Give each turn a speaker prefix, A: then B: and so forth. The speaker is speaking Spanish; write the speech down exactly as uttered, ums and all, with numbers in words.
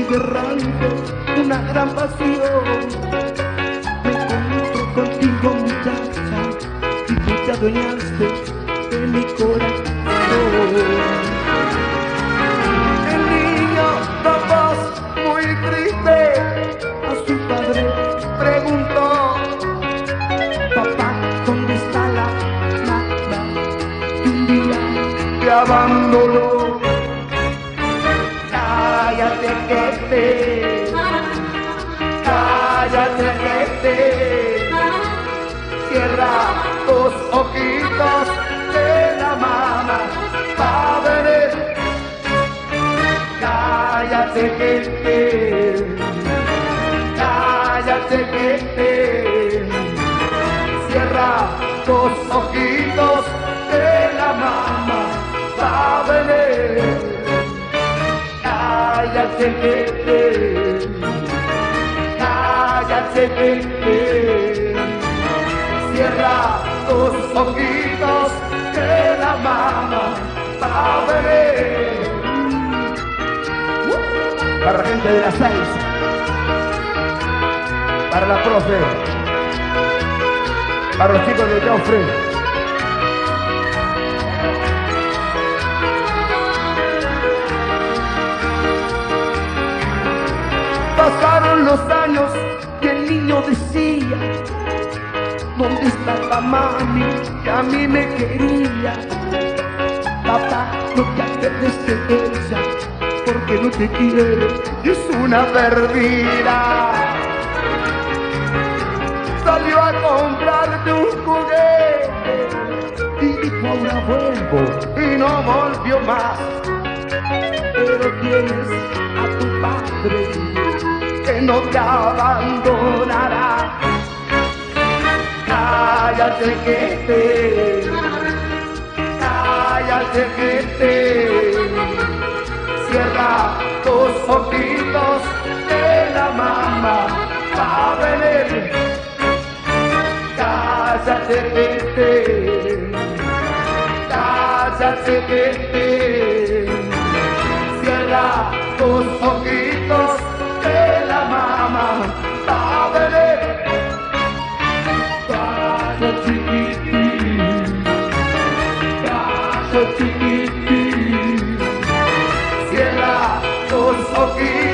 A: cerrando una gran pasión. Me encuentro contigo, muchacha, y tú te adueñaste de mi corazón. El niño con voz muy triste a su padre preguntó: papá, ¿dónde está la mamá que un día te abandonó? Cállate que te, cállate que te, cierra tus ojitos de la mamá padre. Cállate que te, cállate que te, cierra tus ojitos de la mamá padre. Cállate que te, cállate que te, cierra tus ojitos de la mamá padre. Para la gente de las seis, para la profe, para los chicos de Joffre. Pasaron los años y el niño decía: ¿dónde está la mami que a mí me quería? Papá, no te acuerdes de ella, porque no te quiere y es una perdida. Salió a comprarte un juguete y dijo: ahora vuelvo, y no volvió más. Pero tienes a tu padre que no te abandonará. Cállate que te, cállate que te, cierra tus ojitos de la mamá padre. Cállate que te, cállate que te, cierra tus ojitos de la mamá padre. Calla chiquitín, calla chiquitín, cierra tus ojitos.